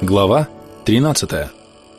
Глава 13.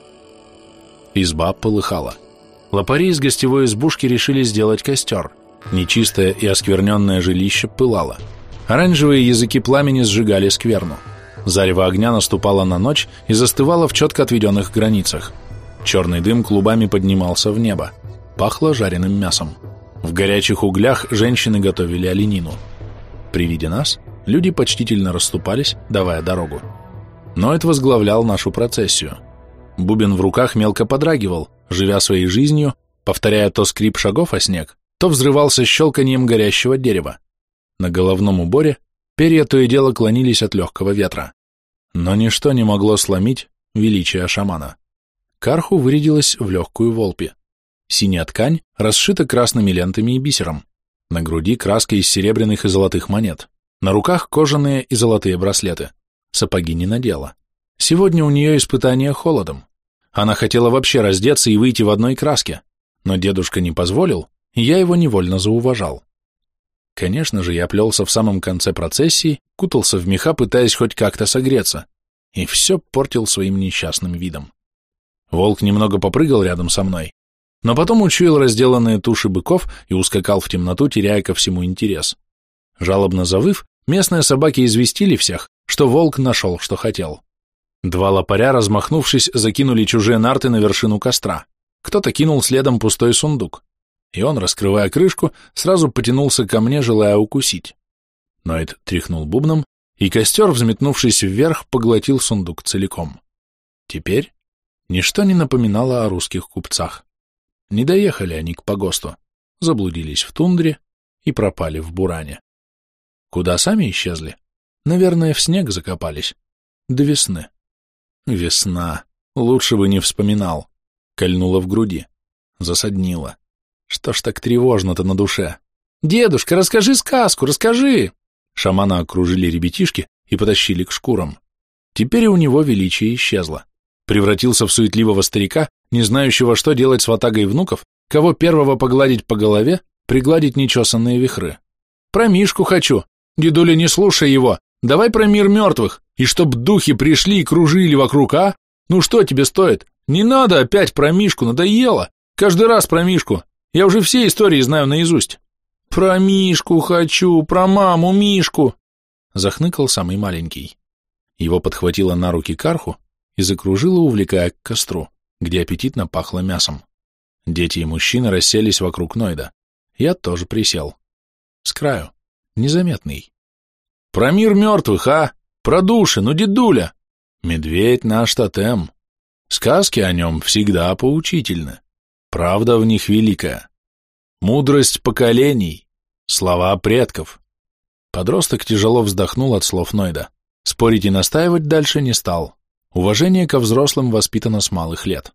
Изба полыхала. Лопари из гостевой избушки решили сделать костер. Нечистое и оскверненное жилище пылало. Оранжевые языки пламени сжигали скверну. Зарево огня наступало на ночь и застывало в четко отведенных границах. Черный дым клубами поднимался в небо. Пахло жареным мясом. В горячих углях женщины готовили оленину. При виде нас люди почтительно расступались, давая дорогу. Ноэт возглавлял нашу процессию. Бубен в руках мелко подрагивал, живя своей жизнью, повторяя то скрип шагов о снег, то взрывался щелканьем горящего дерева. На головном уборе перья то и дело клонились от легкого ветра. Но ничто не могло сломить величие шамана. Карху вырядилась в легкую волпи. Синяя ткань расшита красными лентами и бисером. На груди краска из серебряных и золотых монет. На руках кожаные и золотые браслеты. Сапоги не надела. Сегодня у нее испытание холодом. Она хотела вообще раздеться и выйти в одной краске, но дедушка не позволил, и я его невольно зауважал. Конечно же, я плелся в самом конце процессии, кутался в меха, пытаясь хоть как-то согреться, и все портил своим несчастным видом. Волк немного попрыгал рядом со мной, но потом учуял разделанные туши быков и ускакал в темноту, теряя ко всему интерес. Жалобно завыв, местные собаки известили всех, что волк нашел, что хотел. Два лопаря, размахнувшись, закинули чужие нарты на вершину костра. Кто-то кинул следом пустой сундук, и он, раскрывая крышку, сразу потянулся ко мне, желая укусить. Ноэт тряхнул бубном, и костер, взметнувшись вверх, поглотил сундук целиком. Теперь ничто не напоминало о русских купцах. Не доехали они к погосту, заблудились в тундре и пропали в буране. Куда сами исчезли? Наверное, в снег закопались. До весны. Весна. Лучше бы не вспоминал. Кольнула в груди. Засаднила. Что ж так тревожно-то на душе? «Дедушка, расскажи сказку, расскажи!» Шамана окружили ребятишки и потащили к шкурам. Теперь и у него величие исчезло. Превратился в суетливого старика, не знающего, что делать с ватагой внуков, кого первого погладить по голове, пригладить нечесанные вихры. «Про Мишку хочу. Дедуля, не слушай его. Давай про мир мертвых, и чтоб духи пришли и кружили вокруг, а? Ну что тебе стоит? Не надо опять про Мишку, надоело. Каждый раз про Мишку. Я уже все истории знаю наизусть». «Про Мишку хочу, про маму Мишку!» Захныкал самый маленький. Его подхватила на руки Карху и закружила, увлекая к костру, где аппетитно пахло мясом. Дети и мужчины расселись вокруг Ноэда. Я тоже присел. С краю. Незаметный. «Про мир мертвых, а? Про души, ну дедуля! Медведь наш тотем. Сказки о нем всегда поучительны. Правда в них великая. Мудрость поколений, слова предков». Подросток тяжело вздохнул от слов Ноэда. Спорить и настаивать дальше не стал. Уважение ко взрослым воспитано с малых лет.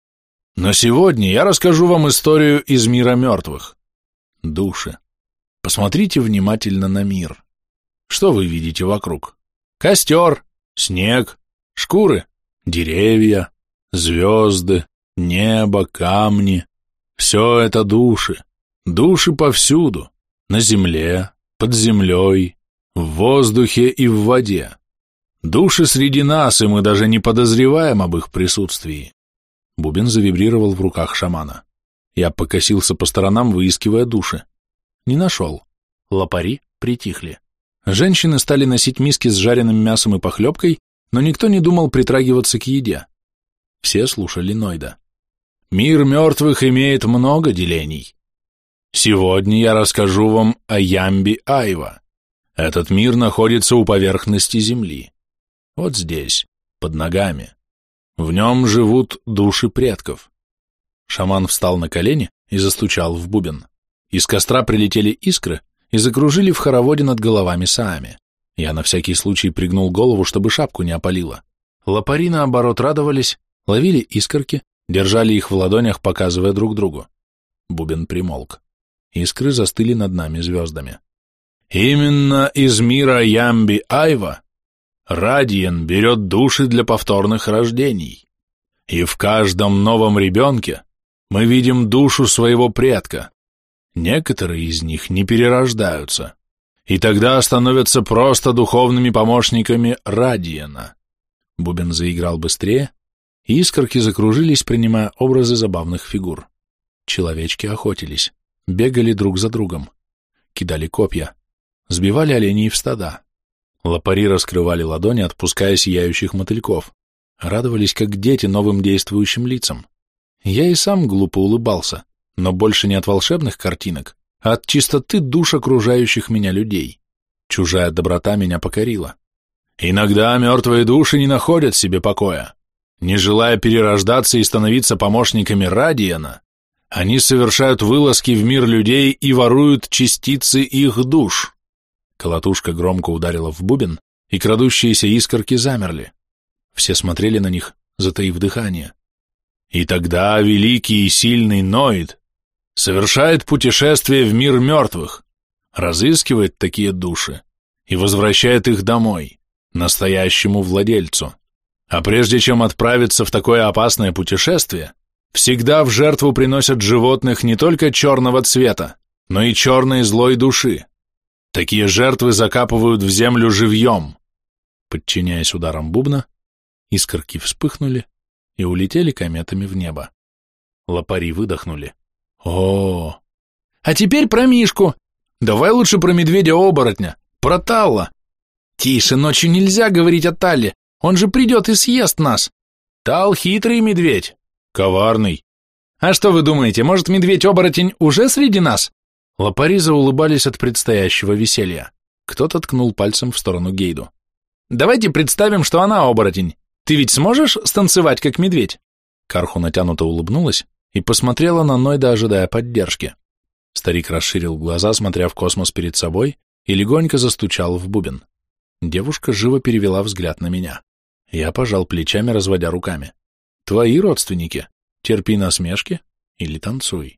«Но сегодня я расскажу вам историю из мира мертвых. Души. Посмотрите внимательно на мир. Что вы видите вокруг? Костер, снег, шкуры, деревья, звезды, небо, камни. Все это души. Души повсюду. На земле, под землей, в воздухе и в воде. Души среди нас, и мы даже не подозреваем об их присутствии». Бубен завибрировал в руках шамана. Я покосился по сторонам, выискивая души. Не нашел. Лопари притихли. Женщины стали носить миски с жареным мясом и похлебкой, но никто не думал притрагиваться к еде. Все слушали Ноэда. «Мир мертвых имеет много делений. Сегодня я расскажу вам о Ямби-Айва. Этот мир находится у поверхности земли. Вот здесь, под ногами. В нем живут души предков». Шаман встал на колени и застучал в бубен. Из костра прилетели искры и закружили в хороводе над головами Саами. Я на всякий случай пригнул голову, чтобы шапку не опалило. Лопари, наоборот, радовались, ловили искорки, держали их в ладонях, показывая друг другу. Бубен примолк. Искры застыли над нами звездами. «Именно из мира Ямби-Айва Радиен берет души для повторных рождений. И в каждом новом ребенке мы видим душу своего предка. Некоторые из них не перерождаются, и тогда становятся просто духовными помощниками Радиена. Бубен заиграл быстрее, и искорки закружились, принимая образы забавных фигур. Человечки охотились, бегали друг за другом, кидали копья, сбивали оленей в стада. Лопари раскрывали ладони, отпуская сияющих мотыльков, радовались, как дети, новым действующим лицам. Я и сам глупо улыбался, но больше не от волшебных картинок, а от чистоты душ окружающих меня людей. Чужая доброта меня покорила. Иногда мертвые души не находят себе покоя. Не желая перерождаться и становиться помощниками Радиена, они совершают вылазки в мир людей и воруют частицы их душ. Колотушка громко ударила в бубен, и крадущиеся искорки замерли. Все смотрели на них, затаив дыхание. И тогда великий и сильный Ноид совершает путешествие в мир мертвых, разыскивает такие души и возвращает их домой, настоящему владельцу. А прежде чем отправиться в такое опасное путешествие, всегда в жертву приносят животных не только черного цвета, но и черной злой души. Такие жертвы закапывают в землю живьем. Подчиняясь ударам бубна, искорки вспыхнули и улетели кометами в небо. Лопари выдохнули. О, а теперь про Мишку. Давай лучше про медведя-оборотня, про Талла. Тише, ночью нельзя говорить о Талле, он же придет и съест нас. Тал хитрый медведь, коварный. А что вы думаете, может, медведь-оборотень уже среди нас? Лопари заулыбались от предстоящего веселья. Кто-то ткнул пальцем в сторону Гейду. Давайте представим, что она оборотень. Ты ведь сможешь станцевать, как медведь? Карху натянуто улыбнулась и посмотрела на Нойда, ожидая поддержки. Старик расширил глаза, смотря в космос перед собой, и легонько застучал в бубен. Девушка живо перевела взгляд на меня. Я пожал плечами, разводя руками. Твои родственники. Терпи насмешки или танцуй.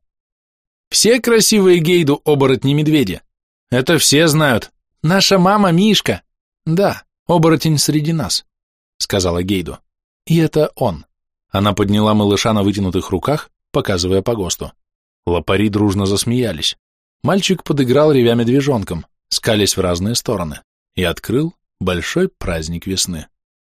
Все красивые Гейду оборотни-медведи. Это все знают. Наша мама Мишка. Да, оборотень среди нас, сказала Гейду. И это он. Она подняла малыша на вытянутых руках, показывая по ГОСТу. Лопари дружно засмеялись. Мальчик подыграл, ревя медвежонком, скалясь в разные стороны, и открыл большой праздник весны.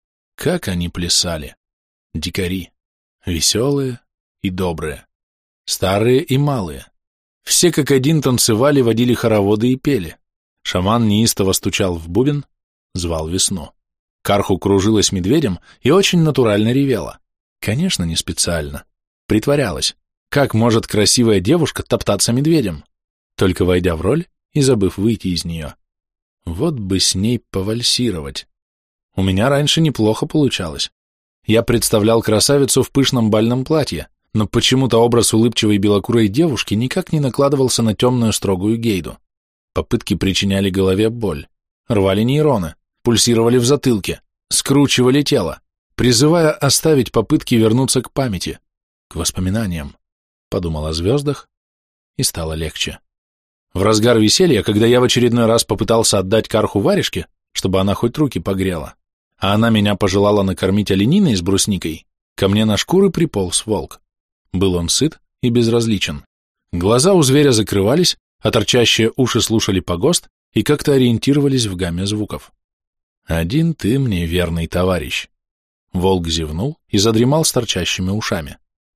Как они плясали! Дикари, веселые и добрые, старые и малые. Все как один танцевали, водили хороводы и пели. Шаман неистово стучал в бубен, звал весну. Карху кружилась медведем и очень натурально ревела. Конечно, не специально. Притворялась. Как может красивая девушка топтаться медведем? Только войдя в роль и забыв выйти из нее. Вот бы с ней повальсировать. У меня раньше неплохо получалось. Я представлял красавицу в пышном бальном платье, но почему-то образ улыбчивой белокурой девушки никак не накладывался на темную строгую Гейду. Попытки причиняли голове боль, рвали нейроны, пульсировали в затылке, скручивали тело, призывая оставить попытки вернуться к памяти, к воспоминаниям. Подумал о звездах, и стало легче. В разгар веселья, когда я в очередной раз попытался отдать Карху варежке, чтобы она хоть руки погрела, а она меня пожелала накормить олениной с брусникой, ко мне на шкуры приполз волк. Был он сыт и безразличен. Глаза у зверя закрывались, а торчащие уши слушали погост и как-то ориентировались в гамме звуков. «Один ты мне верный товарищ». Волк зевнул и задремал с торчащими ушами.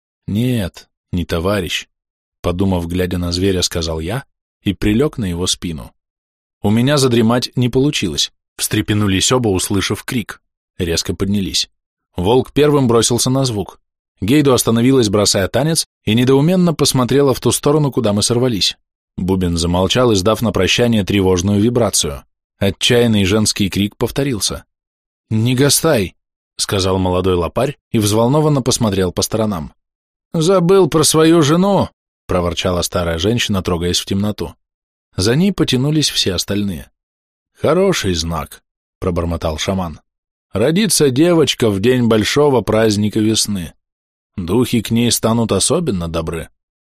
«Нет, не товарищ», — подумав, глядя на зверя, сказал я и прилег на его спину. У меня задремать не получилось. Встрепенулись оба, услышав крик. Резко поднялись. Волк первым бросился на звук. Гейду остановилась, бросая танец, и недоуменно посмотрела в ту сторону, куда мы сорвались. Бубен замолчал, издав на прощание тревожную вибрацию. Отчаянный женский крик повторился. «Не гастай!» — сказал молодой лопарь и взволнованно посмотрел по сторонам. «Забыл про свою жену!» — проворчала старая женщина, трогаясь в темноту. За ней потянулись все остальные. «Хороший знак», — пробормотал шаман. «Родится девочка в день большого праздника весны. Духи к ней станут особенно добры».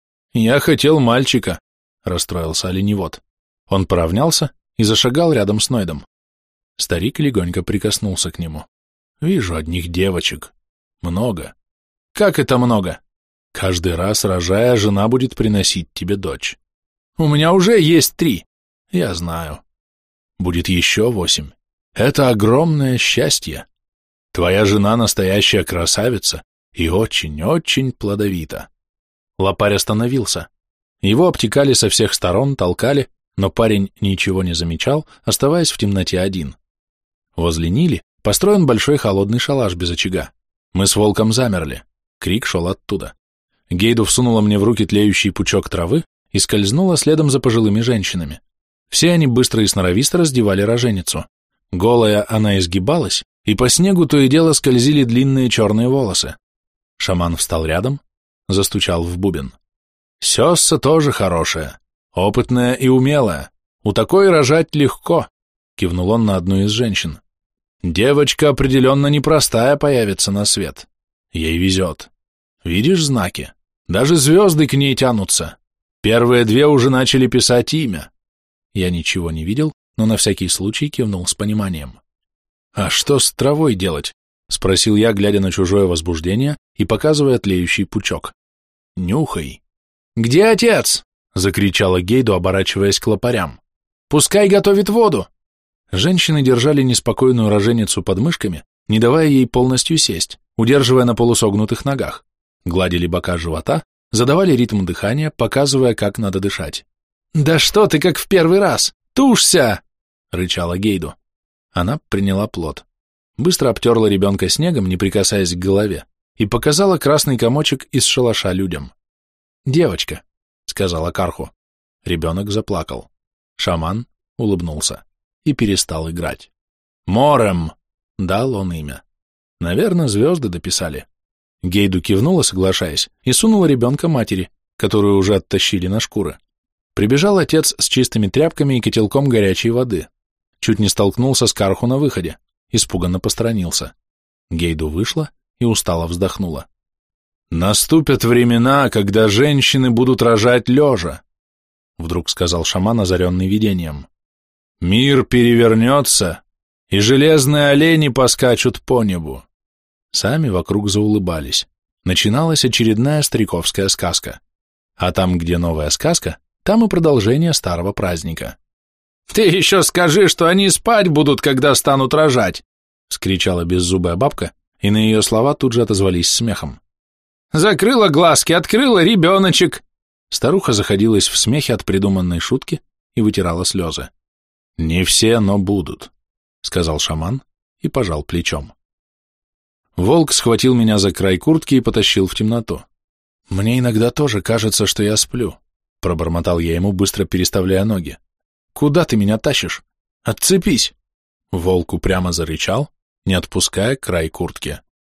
«Я хотел мальчика», — расстроился оленевод. Он поравнялся и зашагал рядом с Нойдом. Старик легонько прикоснулся к нему. «Вижу одних девочек. Много». «Как это много?» «Каждый раз, рожая, жена будет приносить тебе дочь». «У меня уже есть 3». «Я знаю. Будет еще 8. Это огромное счастье». Твоя жена настоящая красавица и очень-очень плодовита». Лопарь остановился. Его обтекали со всех сторон, толкали, но парень ничего не замечал, оставаясь в темноте один. Возле Нили построен большой холодный шалаш без очага. Мы с волком замерли. Крик шел оттуда. Гейду всунула мне в руки тлеющий пучок травы и скользнула следом за пожилыми женщинами. Все они быстро и сноровисто раздевали роженицу. Голая она изгибалась, и по снегу то и дело скользили длинные черные волосы. Шаман встал рядом, застучал в бубен. «Сесса тоже хорошая, опытная и умелая. У такой рожать легко», — кивнул он на одну из женщин. «Девочка определенно непростая появится на свет. Ей везет. Видишь знаки? Даже звезды к ней тянутся. Первые две уже начали писать имя». Я ничего не видел, но на всякий случай кивнул с пониманием. «А что с травой делать?» — спросил я, глядя на чужое возбуждение и показывая тлеющий пучок. «Нюхай». «Где отец?» — закричала Гейду, оборачиваясь к лопарям. «Пускай готовит воду». Женщины держали неспокойную роженицу под мышками, не давая ей полностью сесть, удерживая на полусогнутых ногах, гладили бока живота, задавали ритм дыхания, показывая, как надо дышать. «Да что ты, как в первый раз! Тушься!» — рычала Гейду. Она приняла плод. Быстро обтерла ребенка снегом, не прикасаясь к голове, и показала красный комочек из шалаша людям. «Девочка», — сказала Карху. Ребенок заплакал. Шаман улыбнулся и перестал играть. «Морем!» — дал он имя. Наверное, звезды дописали. Гейду кивнула, соглашаясь, и сунула ребенка матери, которую уже оттащили на шкуры. Прибежал отец с чистыми тряпками и котелком горячей воды. Чуть не столкнулся с Карху на выходе, испуганно посторонился. Гейду вышла и устало вздохнула. «Наступят времена, когда женщины будут рожать лежа», — вдруг сказал шаман, озаренный видением. «Мир перевернется, и железные олени поскачут по небу». Сами вокруг заулыбались. Начиналась очередная стариковская сказка. А там, где новая сказка, там и продолжение старого праздника. «Ты еще скажи, что они спать будут, когда станут рожать!» — вскричала беззубая бабка, и на ее слова тут же отозвались смехом. «Закрыла глазки, открыла ребеночек!» Старуха заходилась в смехе от придуманной шутки и вытирала слезы. «Не все, но будут», — сказал шаман и пожал плечом. Волк схватил меня за край куртки и потащил в темноту. «Мне иногда тоже кажется, что я сплю», — пробормотал я ему, быстро переставляя ноги. «Куда ты меня тащишь? Отцепись!» Волк упрямо зарычал, не отпуская край куртки.